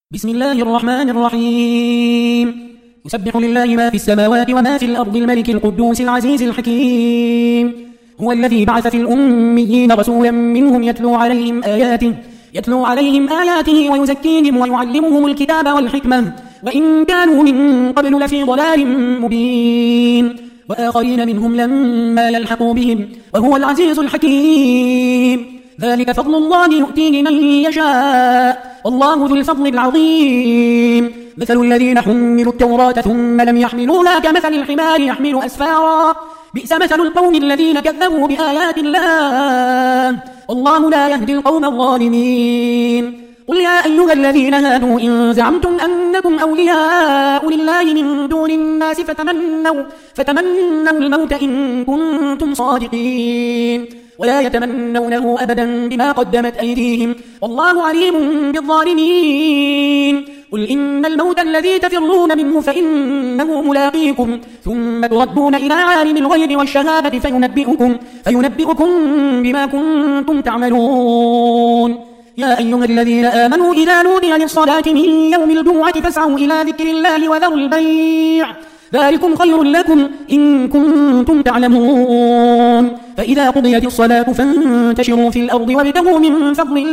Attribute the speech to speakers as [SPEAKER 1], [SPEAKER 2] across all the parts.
[SPEAKER 1] بسم الله الرحمن الرحيم. يسبح لله ما في السماوات وما في الأرض الملك القدوس العزيز الحكيم. هو الذي بعث في الأميين رسولا منهم يتلو عليهم آياته ويزكيهم ويعلمهم الكتاب والحكمة وإن كانوا من قبل لفي ضلال مبين وآخرين منهم لما يلحقوا بهم وهو العزيز الحكيم. ذلك فضل الله يؤتيه من يشاء والله ذو الفضل العظيم. مثل الذين حملوا التوراة ثم لم يحملوها كمثل الحمار يحمل أسفارا بئس مثل القوم الذين كذبوا بآيات الله والله لا يهدي القوم الظالمين. قل يا أيها الذين هادوا إن زعمتم أنكم أولياء لله من دون الناس فتمنوا الموت إن كنتم صادقين ولا يتمنونه أبدا بما قدمت أيديهم والله عليم بالظالمين. قل إن الموت الذي تفرون منه فإنه ملاقيكم ثم تردون إلى عالم الغيب والشهادة فينبئكم بما كنتم تعملون. يا أيها الذين آمنوا إذا نودي للصلاة من يوم الجمعة فاسعوا إلى ذكر الله وذروا البيع ذلكم خير لكم إن كنتم تعلمون. فإذا قضيت الصلاة فانتشروا في الأرض وابتغوا من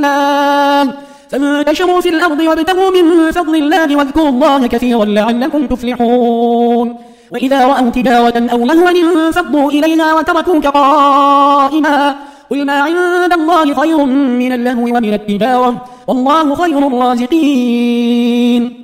[SPEAKER 1] فضل الله واذكروا الله كثيرا لعلكم تفلحون. وإذا رأوا تجارة أو لهوا انفضوا إليها وتركوك قائما قل ما عند الله خير من اللهو ومن التجارة والله خير الرازقين.